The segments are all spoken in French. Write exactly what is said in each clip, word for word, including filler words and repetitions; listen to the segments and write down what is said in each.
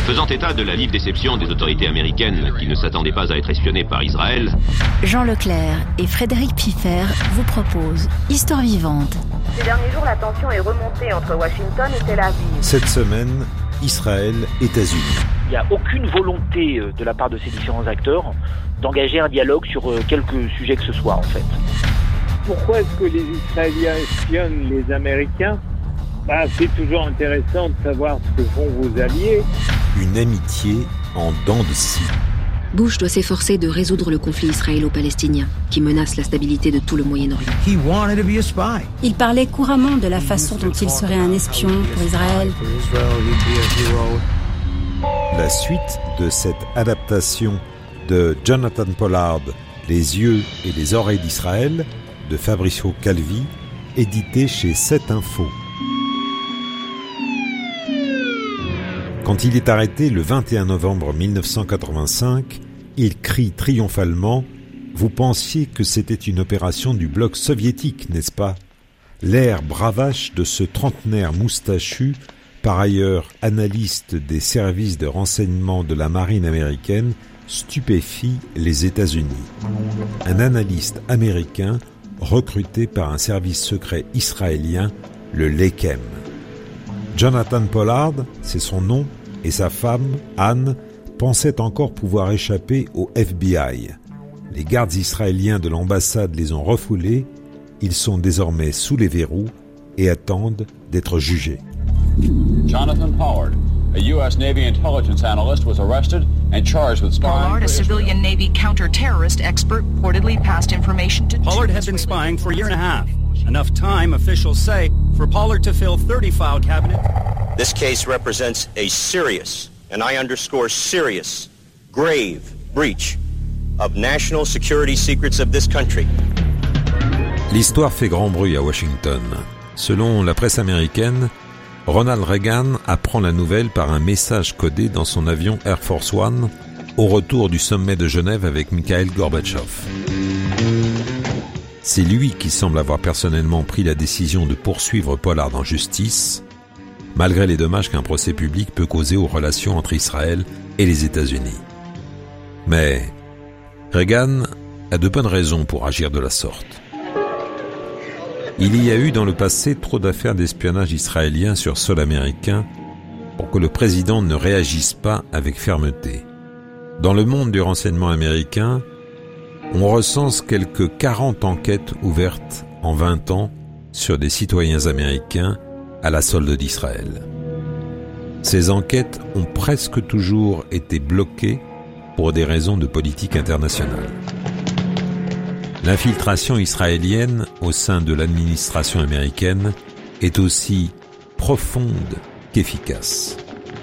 Faisant état de la vive déception des autorités américaines qui ne s'attendaient pas à être espionnées par Israël, Jean Leclerc et Frédéric Piffer vous proposent Histoire vivante. Ces derniers jours, la tension est remontée entre Washington et Tel Aviv. Cette semaine, Israël, États-Unis. Il n'y a aucune volonté de la part de ces différents acteurs d'engager un dialogue sur quelque sujet que ce soit, en fait. Pourquoi est-ce que les Israéliens espionnent les Américains ? Bah, c'est toujours intéressant de savoir ce que font vos alliés. Une amitié en dents de scie. Bush doit s'efforcer de résoudre le conflit israélo-palestinien, qui menace la stabilité de tout le Moyen-Orient. Il parlait couramment de la façon dont il serait un espion pour Israël. La suite de cette adaptation de Jonathan Pollard, Les yeux et les oreilles d'Israël, de Fabrizio Calvi, édité chez sept info. Quand il est arrêté le vingt et un novembre mille neuf cent quatre-vingt-cinq, il crie triomphalement « Vous pensiez que c'était une opération du bloc soviétique, n'est-ce pas ?» L'air bravache de ce trentenaire moustachu, par ailleurs analyste des services de renseignement de la marine américaine, stupéfie les États-Unis. Un analyste américain recruté par un service secret israélien, le Lekem. Jonathan Pollard, c'est son nom, et sa femme, Anne, pensaient encore pouvoir échapper au F B I. Les gardes israéliens de l'ambassade les ont refoulés, ils sont désormais sous les verrous et attendent d'être jugés. Jonathan Pollard, a U S Navy intelligence analyst, was arrested and charged with spying. Pollard, a civilian Navy counter-terrorist expert, reportedly passed information to... Pollard had been spying for a year and a half. Enough time, officials say, for Pollard to fill thirty file cabinets. This case represents a serious, and I underscore serious, grave breach of national security secrets of this country. L'histoire fait grand bruit à Washington. Selon la presse américaine, Ronald Reagan apprend la nouvelle par un message codé dans son avion Air Force One au retour du sommet de Genève avec Mikhail Gorbatchev. C'est lui qui semble avoir personnellement pris la décision de poursuivre Pollard en justice, malgré les dommages qu'un procès public peut causer aux relations entre Israël et les États-Unis. Mais Reagan a de bonnes raisons pour agir de la sorte. Il y a eu dans le passé trop d'affaires d'espionnage israélien sur sol américain pour que le président ne réagisse pas avec fermeté. Dans le monde du renseignement américain, on recense quelques quarante enquêtes ouvertes en vingt ans sur des citoyens américains à la solde d'Israël. Ces enquêtes ont presque toujours été bloquées pour des raisons de politique internationale. L'infiltration israélienne au sein de l'administration américaine est aussi profonde qu'efficace.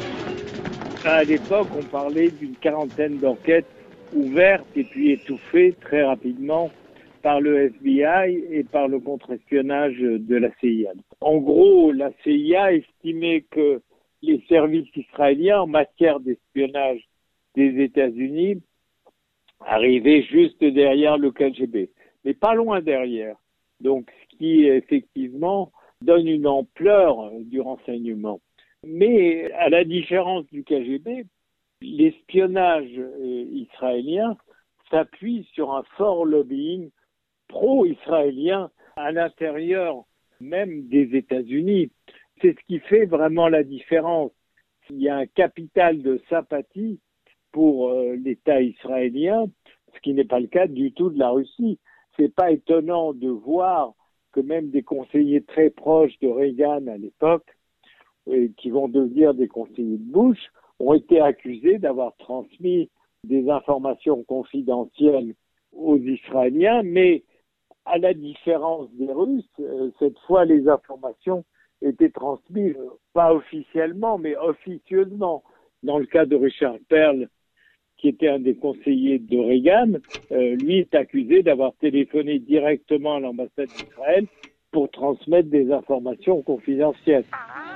À l'époque, on parlait d'une quarantaine d'enquêtes ouvertes et puis étouffées très rapidement par le F B I et par le contre-espionnage de la C I A. En gros, la C I A estimait que les services israéliens en matière d'espionnage des États-Unis arrivaient juste derrière le K G B, mais pas loin derrière. Donc, ce qui effectivement donne une ampleur du renseignement. Mais à la différence du K G B, l'espionnage israélien s'appuie sur un fort lobbying pro-israélien à l'intérieur même des États-Unis. C'est ce qui fait vraiment la différence. Il y a un capital de sympathie pour euh, l'État israélien, ce qui n'est pas le cas du tout de la Russie. C'est pas étonnant de voir que même des conseillers très proches de Reagan à l'époque, et qui vont devenir des conseillers de Bush, ont été accusés d'avoir transmis des informations confidentielles aux Israéliens, mais à la différence des Russes, euh, cette fois les informations étaient transmises, pas officiellement, mais officieusement. Dans le cas de Richard Perle, qui était un des conseillers de Reagan, euh, lui est accusé d'avoir téléphoné directement à l'ambassade d'Israël pour transmettre des informations confidentielles.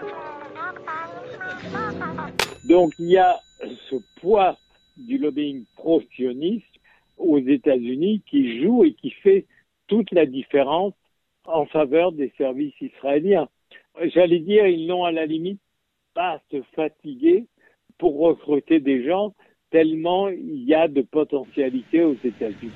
Donc il y a ce poids du lobbying pro-sioniste aux États-Unis qui joue et qui fait toute la différence en faveur des services israéliens. J'allais dire, ils n'ont à la limite pas à se fatiguer pour recruter des gens, tellement il y a de potentialité aux États-Unis.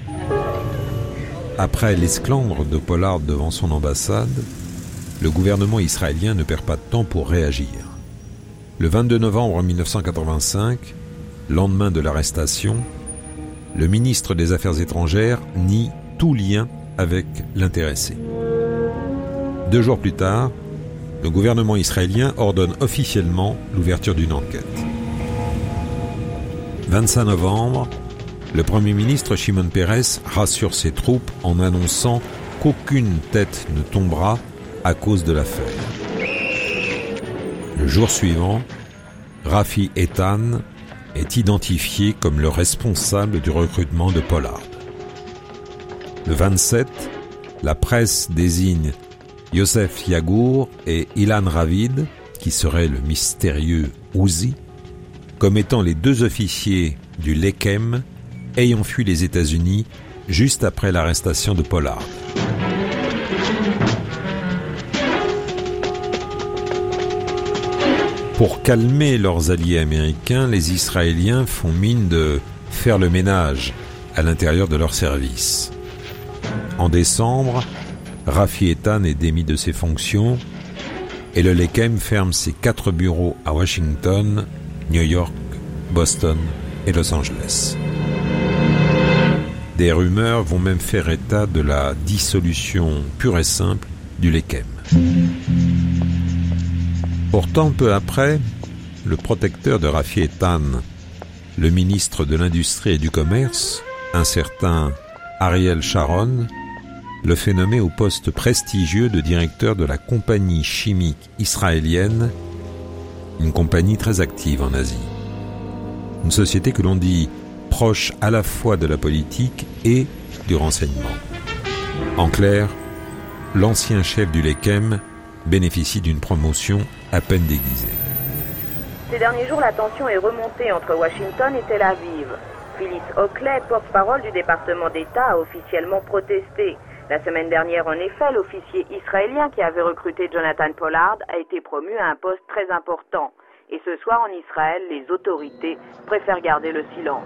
Après l'esclandre de Pollard devant son ambassade, le gouvernement israélien ne perd pas de temps pour réagir. Le vingt-deux novembre mille neuf cent quatre-vingt-cinq, lendemain de l'arrestation, le ministre des Affaires étrangères nie tout lien avec l'intéressé. Deux jours plus tard, le gouvernement israélien ordonne officiellement l'ouverture d'une enquête. vingt-cinq novembre, le Premier ministre Shimon Peres rassure ses troupes en annonçant qu'aucune tête ne tombera à cause de l'affaire. Le jour suivant, Rafi Eitan est identifié comme le responsable du recrutement de Pollard. Le vingt-sept, la presse désigne Yosef Yagour et Ilan Ravid, qui serait le mystérieux Uzi, comme étant les deux officiers du Lekem ayant fui les États-Unis juste après l'arrestation de Pollard. Pour calmer leurs alliés américains, les Israéliens font mine de faire le ménage à l'intérieur de leur service. En décembre, Rafi Eitan est démis de ses fonctions et le Lekem ferme ses quatre bureaux à Washington, New York, Boston et Los Angeles. Des rumeurs vont même faire état de la dissolution pure et simple du Lekem. Pourtant, peu après, le protecteur de Rafi Eitan, le ministre de l'Industrie et du Commerce, un certain Ariel Sharon, le fait nommer au poste prestigieux de directeur de la compagnie chimique israélienne, une compagnie très active en Asie. Une société que l'on dit proche à la fois de la politique et du renseignement. En clair, l'ancien chef du Lekem bénéficie d'une promotion à peine déguisée. Ces derniers jours, la tension est remontée entre Washington et Tel Aviv. Phyllis Oakley, porte-parole du département d'État, a officiellement protesté. La semaine dernière, en effet, l'officier israélien qui avait recruté Jonathan Pollard a été promu à un poste très important. Et ce soir, en Israël, les autorités préfèrent garder le silence.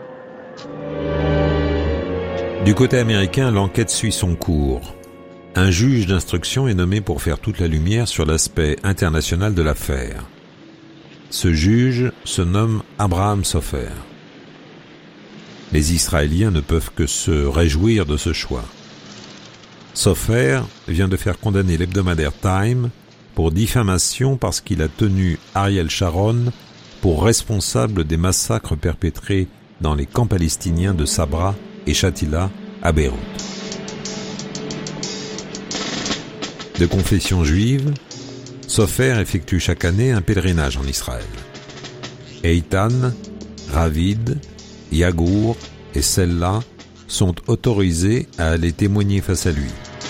Du côté américain, l'enquête suit son cours. Un juge d'instruction est nommé pour faire toute la lumière sur l'aspect international de l'affaire. Ce juge se nomme Abraham Sofer. Les Israéliens ne peuvent que se réjouir de ce choix. Sofer vient de faire condamner l'hebdomadaire Time pour diffamation parce qu'il a tenu Ariel Sharon pour responsable des massacres perpétrés dans les camps palestiniens de Sabra et Shatila à Beyrouth. De confession juive, Sofer effectue chaque année un pèlerinage en Israël. Eitan, Ravid, Yagour et Sella sont autorisés à aller témoigner face à lui.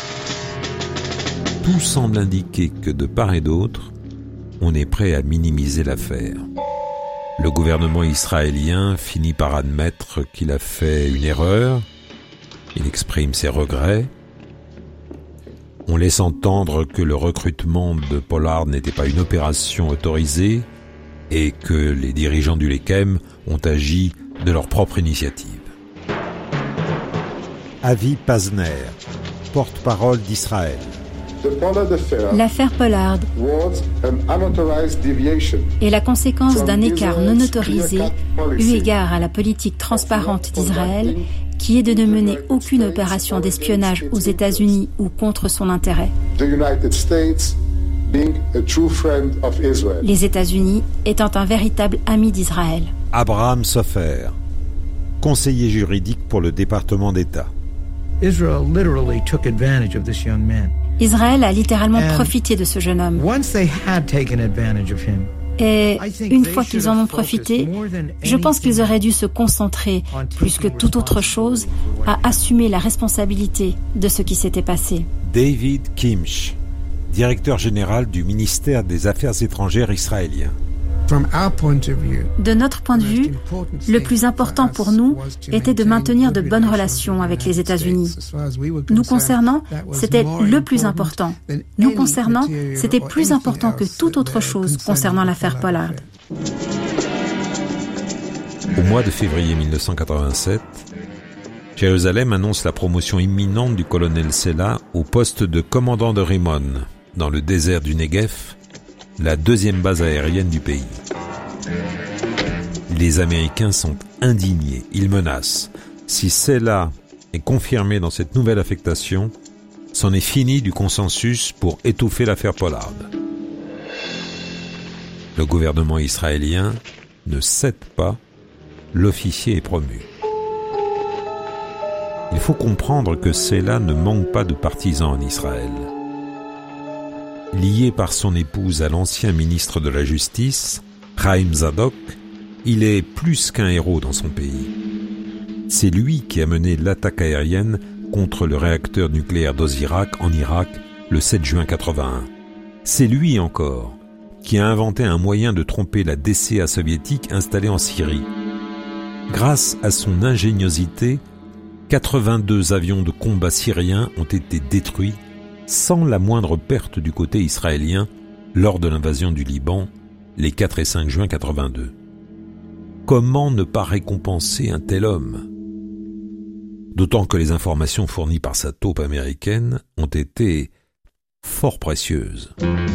Tout semble indiquer que de part et d'autre, on est prêt à minimiser l'affaire. Le gouvernement israélien finit par admettre qu'il a fait une erreur. Il exprime ses regrets. On laisse entendre que le recrutement de Pollard n'était pas une opération autorisée et que les dirigeants du Lekem ont agi de leur propre initiative. Avi Pazner, porte-parole d'Israël. L'affaire Pollard est la conséquence d'un écart non autorisé eu égard à la politique transparente d'Israël qui est de ne mener aucune opération d'espionnage aux États-Unis ou contre son intérêt. Les États-Unis étant un véritable ami d'Israël. Abraham Sofer, conseiller juridique pour le département d'État. Israël a littéralement profité de ce jeune homme. Et une fois qu'ils en ont profité, je pense qu'ils auraient dû se concentrer, plus que toute autre chose, à assumer la responsabilité de ce qui s'était passé. David Kimch, directeur général du ministère des Affaires étrangères israélien. De notre point de vue, le plus important pour nous était de maintenir de bonnes relations avec les États-Unis. Nous concernant, c'était le plus important. Nous concernant, c'était plus important que toute autre chose concernant l'affaire Pollard. Au mois de février mille neuf cent quatre-vingt-sept, Jérusalem annonce la promotion imminente du colonel Sela au poste de commandant de Rimon, dans le désert du Negev, la deuxième base aérienne du pays. Les Américains sont indignés, ils menacent. Si Sela est confirmé dans cette nouvelle affectation, c'en est fini du consensus pour étouffer l'affaire Pollard. Le gouvernement israélien ne cède pas, l'officier est promu. Il faut comprendre que Sela ne manque pas de partisans en Israël. Lié par son épouse à l'ancien ministre de la Justice, Chaim Zadok, il est plus qu'un héros dans son pays. C'est lui qui a mené l'attaque aérienne contre le réacteur nucléaire d'Ozirak en Irak le sept juin quatre-vingt-un. C'est lui encore qui a inventé un moyen de tromper la D C A soviétique installée en Syrie. Grâce à son ingéniosité, quatre-vingt-deux avions de combat syriens ont été détruits sans la moindre perte du côté israélien lors de l'invasion du Liban les quatre et cinq juin quatre-vingt-deux. Comment ne pas récompenser un tel homme ? D'autant que les informations fournies par sa taupe américaine ont été fort précieuses.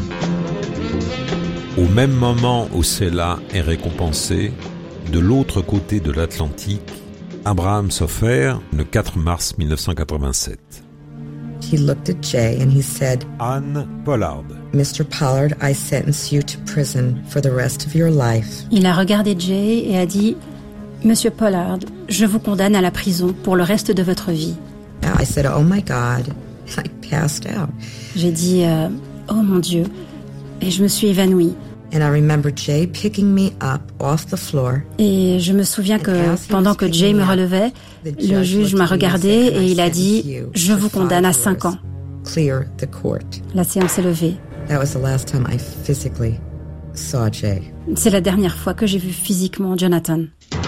Au même moment où Sela est récompensé, de l'autre côté de l'Atlantique, Abraham Sofer, le quatre mars mille neuf cent quatre-vingt-sept. He looked at Jay and he said, Anne Pollard. Mister Pollard, I sentence you to prison for the rest of your life. Il a regardé Jay et a dit, Monsieur Pollard, je vous condamne à la prison pour le reste de votre vie. I said, oh my God. I passed out. J'ai dit, euh, oh mon Dieu, et je me suis évanouie. And I remember Jay picking me up off the floor. Et je me souviens que pendant que Jay me relevait, le juge m'a regardé et il a dit « Je vous condamne à cinq ans ». La séance est levée. C'est la dernière fois que j'ai vu physiquement Jonathan.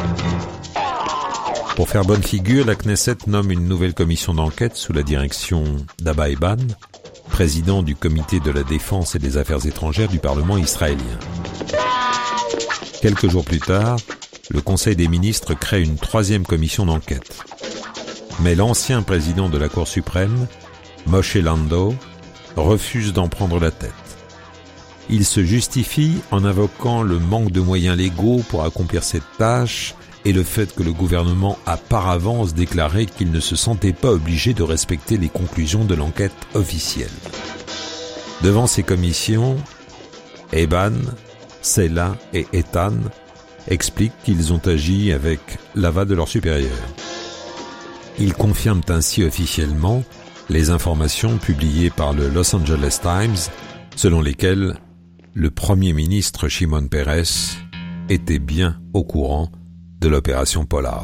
Pour faire bonne figure, la Knesset nomme une nouvelle commission d'enquête sous la direction d'Abba Eban, président du comité de la défense et des affaires étrangères du Parlement israélien. Quelques jours plus tard, le Conseil des ministres crée une troisième commission d'enquête. Mais l'ancien président de la Cour suprême, Moshe Landau, refuse d'en prendre la tête. Il se justifie en invoquant le manque de moyens légaux pour accomplir cette tâche et le fait que le gouvernement a par avance déclaré qu'il ne se sentait pas obligé de respecter les conclusions de l'enquête officielle. Devant ces commissions, Eban, Sela et Ethan expliquent qu'ils ont agi avec l'aval de leurs supérieurs. Ils confirment ainsi officiellement les informations publiées par le Los Angeles Times, selon lesquelles le Premier ministre Shimon Peres était bien au courant de l'opération Pollard.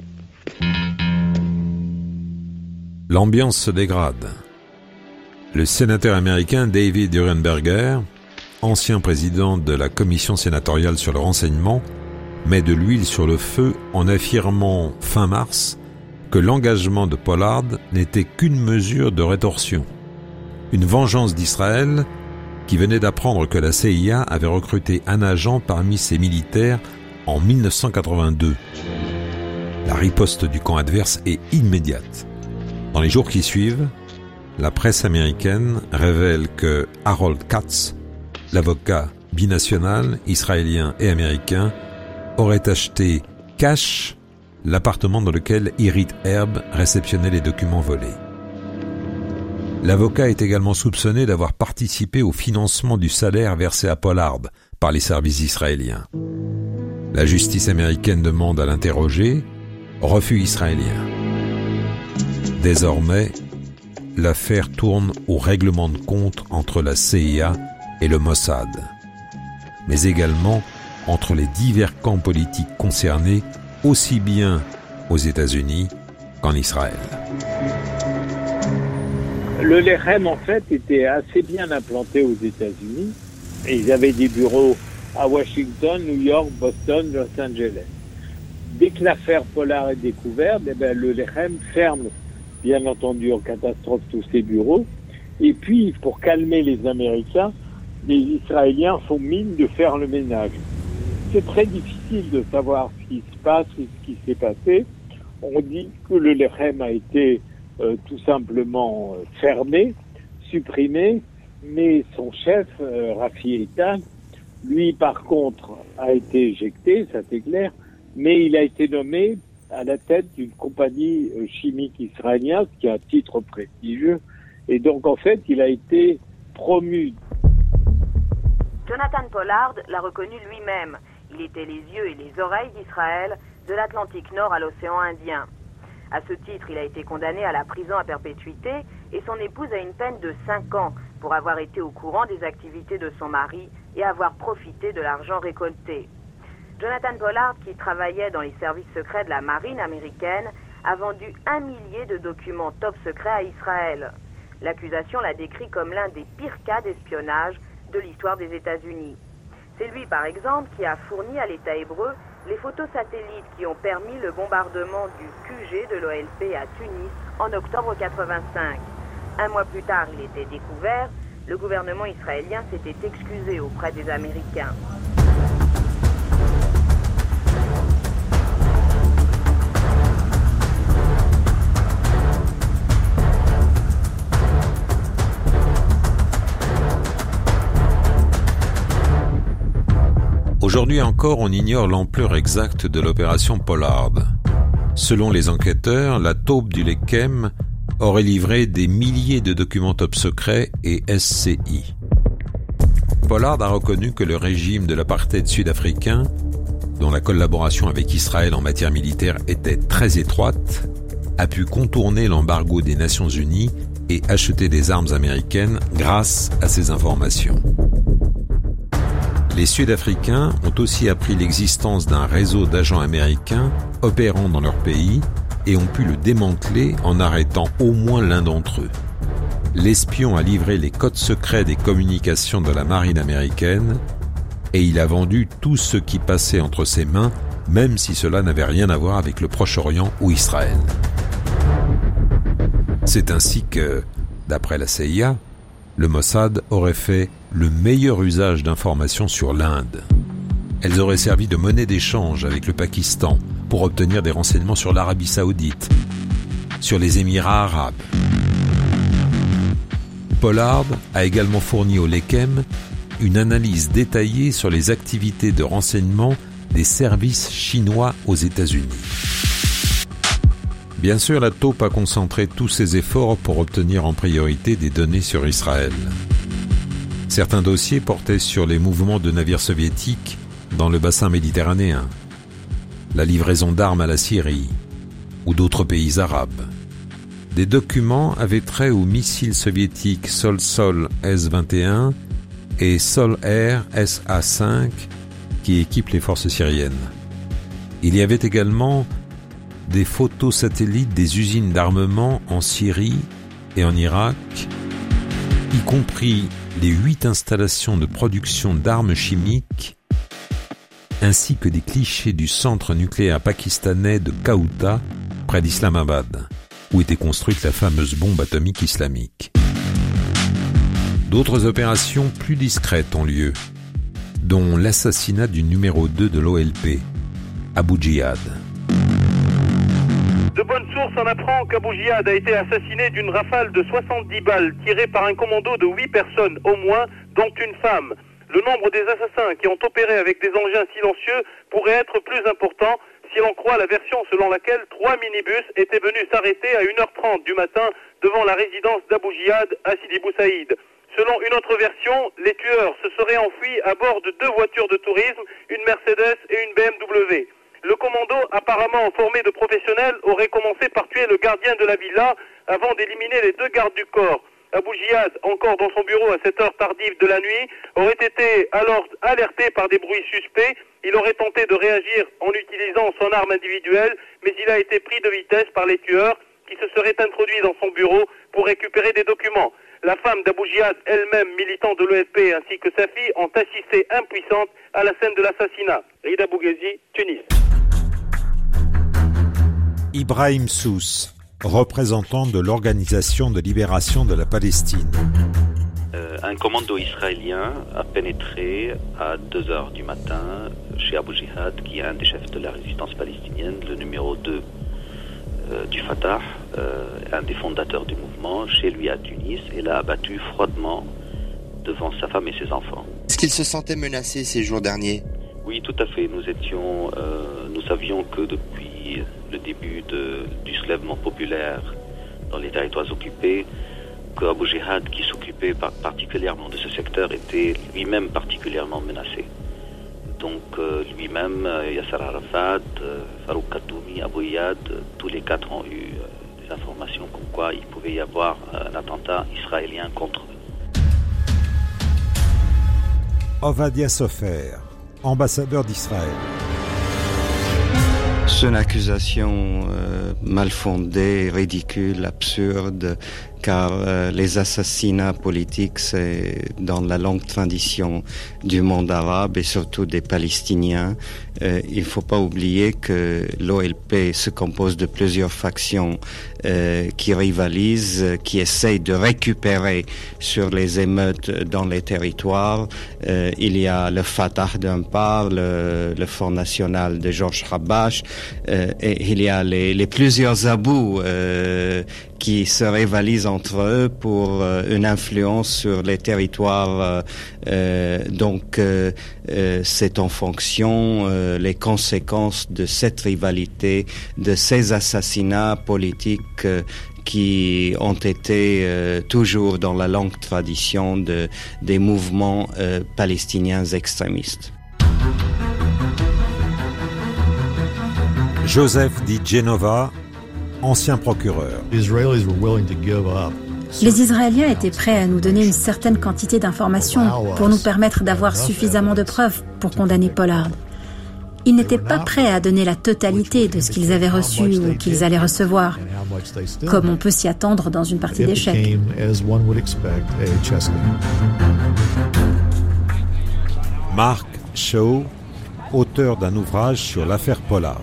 L'ambiance se dégrade. Le sénateur américain David Urenberger, ancien président de la commission sénatoriale sur le renseignement, met de l'huile sur le feu en affirmant fin mars que l'engagement de Pollard n'était qu'une mesure de rétorsion, une vengeance d'Israël qui venait d'apprendre que la C I A avait recruté un agent parmi ses militaires en mille neuf cent quatre-vingt-deux. La riposte du camp adverse est immédiate. Dans les jours qui suivent, la presse américaine révèle que Harold Katz, l'avocat binational israélien et américain, aurait acheté cash l'appartement dans lequel Irit Herb réceptionnait les documents volés. L'avocat est également soupçonné d'avoir participé au financement du salaire versé à Pollard par les services israéliens. La justice américaine demande à l'interroger, refus israélien. Désormais, l'affaire tourne au règlement de compte entre la C I A et le Mossad, mais également entre les divers camps politiques concernés, aussi bien aux États-Unis qu'en Israël. Le Lechem, en fait, était assez bien implanté aux États-Unis. Et ils avaient des bureaux à Washington, New York, Boston, Los Angeles. Dès que l'affaire Pollard est découverte, eh ben, le Lechem ferme, bien entendu, en catastrophe tous ses bureaux. Et puis, pour calmer les Américains, les Israéliens font mine de faire le ménage. c'est très difficile de savoir ce qui se passe ou ce qui s'est passé. On dit que le Lechem a été euh, tout simplement euh, fermé, supprimé, mais son chef, euh, Rafi Eitan, lui par contre a été éjecté, ça c'est clair, mais il a été nommé à la tête d'une compagnie euh, chimique israélienne, qui a un titre prestigieux, et donc en fait il a été promu. Jonathan Pollard l'a reconnu lui-même. Il était les yeux et les oreilles d'Israël, de l'Atlantique Nord à l'océan Indien. À ce titre, il a été condamné à la prison à perpétuité et son épouse à une peine de cinq ans pour avoir été au courant des activités de son mari et avoir profité de l'argent récolté. Jonathan Pollard, qui travaillait dans les services secrets de la marine américaine, a vendu un millier de documents top secrets à Israël. L'accusation l'a décrit comme l'un des pires cas d'espionnage de l'histoire des États-Unis. C'est lui, par exemple, qui a fourni à l'État hébreu les photos satellites qui ont permis le bombardement du Q G de l'O L P à Tunis en octobre quatre-vingt-cinq. Un mois plus tard, il était découvert. Le gouvernement israélien s'était excusé auprès des Américains. Aujourd'hui encore, on ignore l'ampleur exacte de l'opération Pollard. Selon les enquêteurs, la taupe du Lechem aurait livré des milliers de documents top secrets et S C I. Pollard a reconnu que le régime de l'apartheid sud-africain, dont la collaboration avec Israël en matière militaire était très étroite, a pu contourner l'embargo des Nations Unies et acheter des armes américaines grâce à ces informations. Les Sud-Africains ont aussi appris l'existence d'un réseau d'agents américains opérant dans leur pays et ont pu le démanteler en arrêtant au moins l'un d'entre eux. L'espion a livré les codes secrets des communications de la marine américaine et il a vendu tout ce qui passait entre ses mains, même si cela n'avait rien à voir avec le Proche-Orient ou Israël. C'est ainsi que, d'après la C I A, le Mossad aurait fait le meilleur usage d'informations sur l'Inde. Elles auraient servi de monnaie d'échange avec le Pakistan pour obtenir des renseignements sur l'Arabie Saoudite, sur les Émirats arabes. Pollard a également fourni au Lechem une analyse détaillée sur les activités de renseignement des services chinois aux États-Unis. Bien sûr, la taupe a concentré tous ses efforts pour obtenir en priorité des données sur Israël. Certains dossiers portaient sur les mouvements de navires soviétiques dans le bassin méditerranéen, la livraison d'armes à la Syrie ou d'autres pays arabes. Des documents avaient trait aux missiles soviétiques Sol-Sol S vingt et un et Sol-Air S A cinq qui équipent les forces syriennes. Il y avait également des photos satellites des usines d'armement en Syrie et en Irak, y compris les huit installations de production d'armes chimiques, ainsi que des clichés du centre nucléaire pakistanais de Kaouta, près d'Islamabad, où était construite la fameuse bombe atomique islamique. D'autres opérations plus discrètes ont lieu, dont l'assassinat du numéro deux de l'O L P, Abu Jihad. De bonnes sources en apprend qu'Abu Jihad a été assassiné d'une rafale de soixante-dix balles tirées par un commando de huit personnes au moins, dont une femme. Le nombre des assassins qui ont opéré avec des engins silencieux pourrait être plus important si l'on croit la version selon laquelle trois minibus étaient venus s'arrêter à une heure trente du matin devant la résidence d'Abu Jihad à Sidi Bou Saïd. Selon une autre version, les tueurs se seraient enfuis à bord de deux voitures de tourisme, une Mercedes et une B M W. Le commando, apparemment formé de professionnels, aurait commencé par tuer le gardien de la villa avant d'éliminer les deux gardes du corps. Abu Jihad, encore dans son bureau à cette heure tardive de la nuit, aurait été alors alerté par des bruits suspects. Il aurait tenté de réagir en utilisant son arme individuelle, mais il a été pris de vitesse par les tueurs qui se seraient introduits dans son bureau pour récupérer des documents. La femme d'Abu Jihad, elle-même militant de l'O L P, ainsi que sa fille, ont assisté impuissantes à la scène de l'assassinat. Rida Bougazi, Tunis. Ibrahim Sousse, représentant de l'Organisation de libération de la Palestine. Euh, un commando israélien a pénétré à deux heures du matin chez Abu Jihad, qui est un des chefs de la résistance palestinienne, le numéro deux euh, du Fatah, euh, un des fondateurs du mouvement, chez lui à Tunis, et l'a abattu froidement devant sa femme et ses enfants. Est-ce qu'il se sentait menacé ces jours derniers ? Oui, tout à fait. Nous étions, euh, nous savions que depuis le début de, du soulèvement populaire dans les territoires occupés, que Abu Jihad, qui s'occupait par, particulièrement de ce secteur, était lui-même particulièrement menacé. Donc euh, lui-même, euh, Yasser Arafat, euh, Farouk Kaddoumi, Abou Iyad, euh, tous les quatre ont eu euh, des informations comme quoi il pouvait y avoir euh, un attentat israélien contre eux. Ovadia Sofer, ambassadeur d'Israël. C'est une accusation euh, mal fondée, ridicule, absurde, car euh, les assassinats politiques, c'est dans la longue tradition du monde arabe et surtout des Palestiniens. Euh, il ne faut pas oublier que l'O L P se compose de plusieurs factions euh, qui rivalisent, qui essayent de récupérer sur les émeutes dans les territoires. Euh, il y a le Fatah d'un part, le, le Front National de Georges Habash, euh, et il y a les, les plusieurs abous euh, qui se rivalisent entre eux pour euh, une influence sur les territoires. Euh, euh, donc, euh, euh, c'est en fonction euh, les conséquences de cette rivalité, de ces assassinats politiques euh, qui ont été euh, toujours dans la longue tradition de, des mouvements euh, palestiniens extrémistes. Joseph Di Genova, ancien procureur. Les Israéliens étaient prêts à nous donner une certaine quantité d'informations pour nous permettre d'avoir suffisamment de preuves pour condamner Pollard. Ils n'étaient pas prêts à donner la totalité de ce qu'ils avaient reçu ou qu'ils allaient recevoir, comme on peut s'y attendre dans une partie d'échecs. Mark Shaw, auteur d'un ouvrage sur l'affaire Pollard.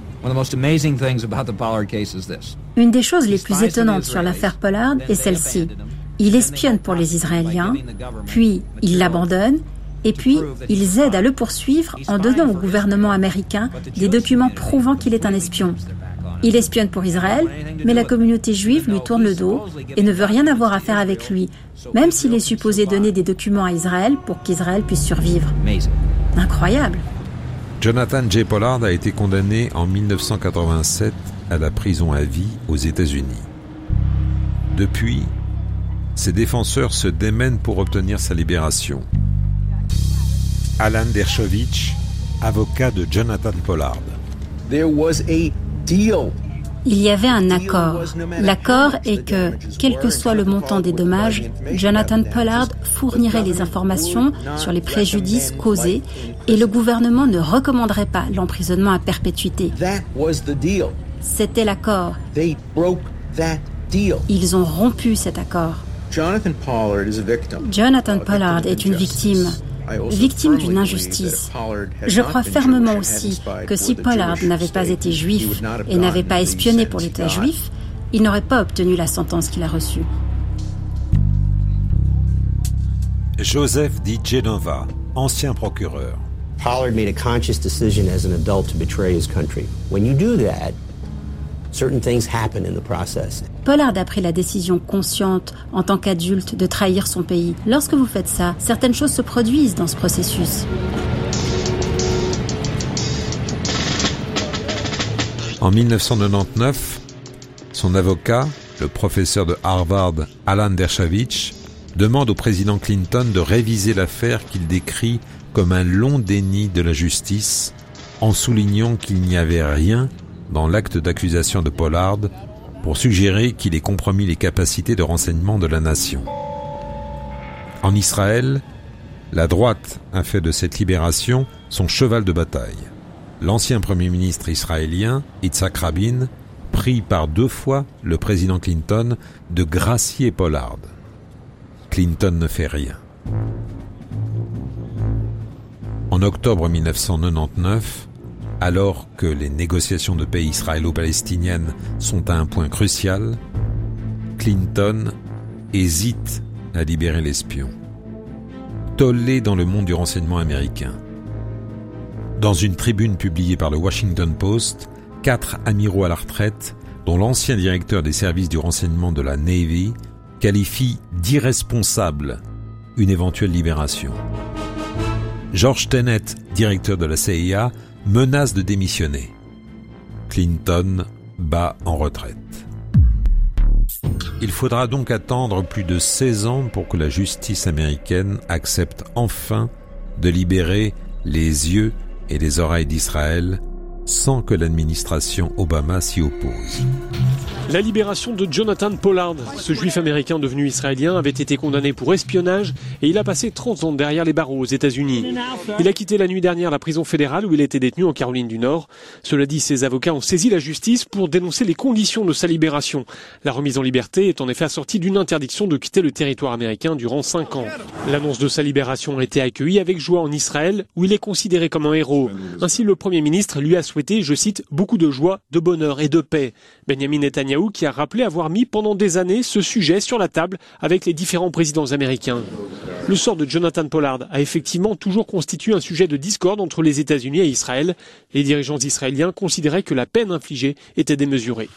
Une des choses les plus étonnantes sur l'affaire Pollard est celle-ci. Il espionne pour les Israéliens, puis il l'abandonne, et puis ils aident à le poursuivre en donnant au gouvernement américain des documents prouvant qu'il est un espion. Il espionne pour Israël, mais la communauté juive lui tourne le dos et ne veut rien avoir à faire avec lui, même s'il est supposé donner des documents à Israël pour qu'Israël puisse survivre. Incroyable! Jonathan J. Pollard a été condamné en mille neuf cent quatre-vingt-sept à la prison à vie aux États-Unis. Depuis, ses défenseurs se démènent pour obtenir sa libération. Alan Dershowitz, avocat de Jonathan Pollard. There was a deal. Il y avait un accord. L'accord est que, quel que soit le montant des dommages, Jonathan Pollard fournirait les informations sur les préjudices causés et le gouvernement ne recommanderait pas l'emprisonnement à perpétuité. C'était l'accord. Ils ont rompu cet accord. Jonathan Pollard est une victime. Victime d'une injustice. Je crois fermement aussi que si Pollard n'avait pas été juif et n'avait pas espionné pour l'État juif, il n'aurait pas obtenu la sentence qu'il a reçue. Joseph Di Genova, ancien procureur. Pollard made a conscious decision as an adult to betray his country. When you do that, certain things happen in the process. Pollard a pris la décision consciente, en tant qu'adulte, de trahir son pays. Lorsque vous faites ça, certaines choses se produisent dans ce processus. En mille neuf cent quatre-vingt-dix-neuf, son avocat, le professeur de Harvard Alan Dershowitz, demande au président Clinton de réviser l'affaire qu'il décrit comme un long déni de la justice, en soulignant qu'il n'y avait rien dans l'acte d'accusation de Pollard pour suggérer qu'il ait compromis les capacités de renseignement de la nation. En Israël, la droite a fait de cette libération son cheval de bataille. L'ancien Premier ministre israélien, Yitzhak Rabin, prie par deux fois le président Clinton de gracier Pollard. Clinton ne fait rien. En octobre mille neuf cent quatre-vingt-dix-neuf, alors que les négociations de paix israélo-palestiniennes sont à un point crucial, Clinton hésite a libéré l'espion. Tollé dans le monde du renseignement américain. Dans une tribune publiée par le Washington Post, quatre amiraux à la retraite, dont l'ancien directeur des services du renseignement de la Navy, qualifient d'irresponsable une éventuelle libération. George Tenet, directeur de la C I A, menace de démissionner. Clinton bat en retraite. Il faudra donc attendre plus de seize ans pour que la justice américaine accepte enfin de libérer les yeux et les oreilles d'Israël sans que l'administration Obama s'y oppose. La libération de Jonathan Pollard, ce juif américain devenu israélien, avait été condamné pour espionnage et il a passé trente ans derrière les barreaux aux États-Unis. Il a quitté la nuit dernière la prison fédérale où il était détenu en Caroline du Nord. Cela dit, ses avocats ont saisi la justice pour dénoncer les conditions de sa libération. La remise en liberté est en effet assortie d'une interdiction de quitter le territoire américain durant cinq ans. L'annonce de sa libération a été accueillie avec joie en Israël où il est considéré comme un héros. Ainsi, le Premier ministre lui a souhaité, je cite, beaucoup de joie, de bonheur et de paix. Benjamin Netanyahu qui a rappelé avoir mis pendant des années ce sujet sur la table avec les différents présidents américains. Le sort de Jonathan Pollard a effectivement toujours constitué un sujet de discorde entre les États-Unis et Israël. Les dirigeants israéliens considéraient que la peine infligée était démesurée.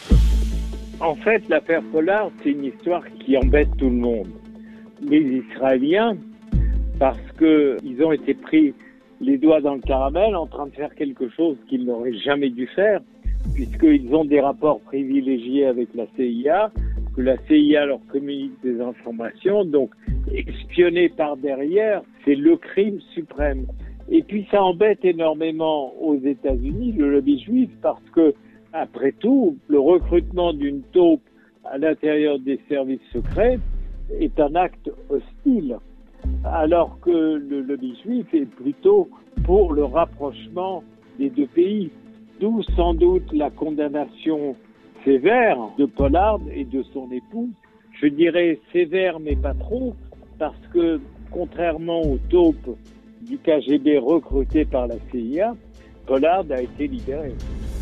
En fait, l'affaire Pollard, c'est une histoire qui embête tout le monde. Les Israéliens, parce qu'ils ont été pris les doigts dans le caramel en train de faire quelque chose qu'ils n'auraient jamais dû faire, puisqu'ils ont des rapports privilégiés avec la C I A, que la C I A leur communique des informations, donc espionner par derrière, c'est le crime suprême. Et puis ça embête énormément aux États-Unis, le lobby juif, parce que, après tout, le recrutement d'une taupe à l'intérieur des services secrets est un acte hostile, alors que le lobby juif est plutôt pour le rapprochement des deux pays. D'où sans doute la condamnation sévère de Pollard et de son épouse. Je dirais sévère mais pas trop, parce que contrairement aux taupes du K G B recrutés par la C I A, Pollard a été libéré.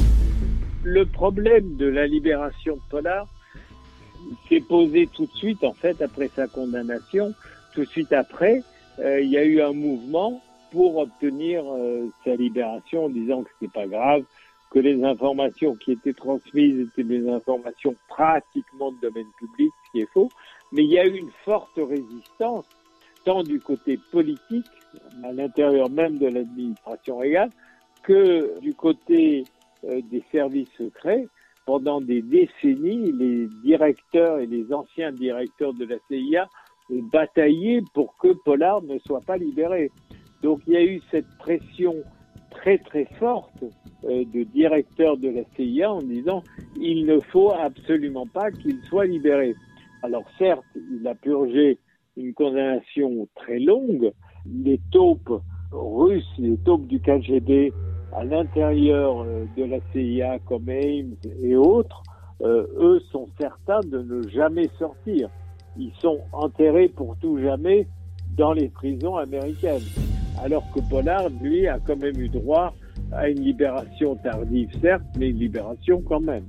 Le problème de la libération de Pollard s'est posé tout de suite, en fait, après sa condamnation. Tout de suite après, euh, il y a eu un mouvement pour obtenir euh, sa libération en disant que c'était pas grave, que les informations qui étaient transmises étaient des informations pratiquement de domaine public, ce qui est faux. Mais il y a eu une forte résistance, tant du côté politique, à l'intérieur même de l'administration Reagan, que du côté euh, des services secrets. Pendant des décennies, les directeurs et les anciens directeurs de la C I A ont bataillé pour que Pollard ne soit pas libéré. Donc il y a eu cette pression très très forte euh, de directeurs de la C I A en disant il ne faut absolument pas qu'il soit libéré. Alors certes, il a purgé une condamnation très longue. Les taupes russes, les taupes du K G B à l'intérieur euh, de la C I A comme Ames et autres, euh, eux sont certains de ne jamais sortir. Ils sont enterrés pour tout jamais dans les prisons américaines. Alors que Pollard, lui, a quand même eu droit à une libération tardive, certes, mais une libération quand même.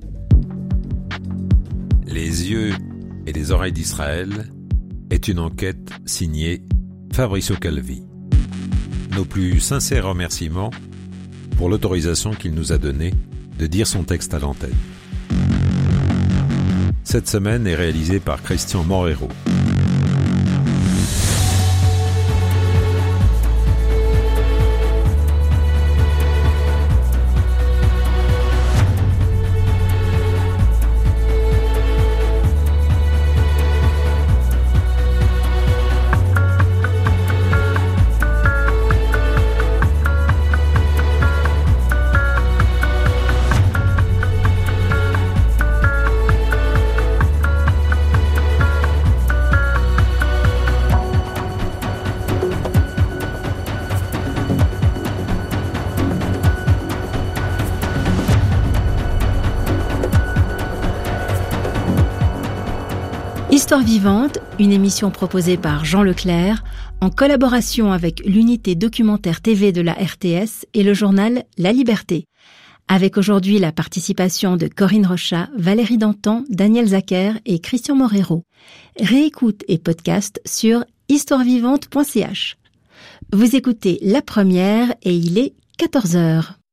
Les yeux et les oreilles d'Israël est une enquête signée Fabrizio Calvi. Nos plus sincères remerciements pour l'autorisation qu'il nous a donnée de dire son texte à l'antenne. Cette semaine est réalisée par Christian Morero. Histoire vivante, une émission proposée par Jean Leclerc en collaboration avec l'unité documentaire T V de la R T S et le journal La Liberté. avec aujourd'hui la participation de Corinne Rochat, Valérie Danton, Daniel Zacher et Christian Morero. Réécoute et podcast sur histoire vivante point c h. Vous écoutez La Première et il est quatorze heures.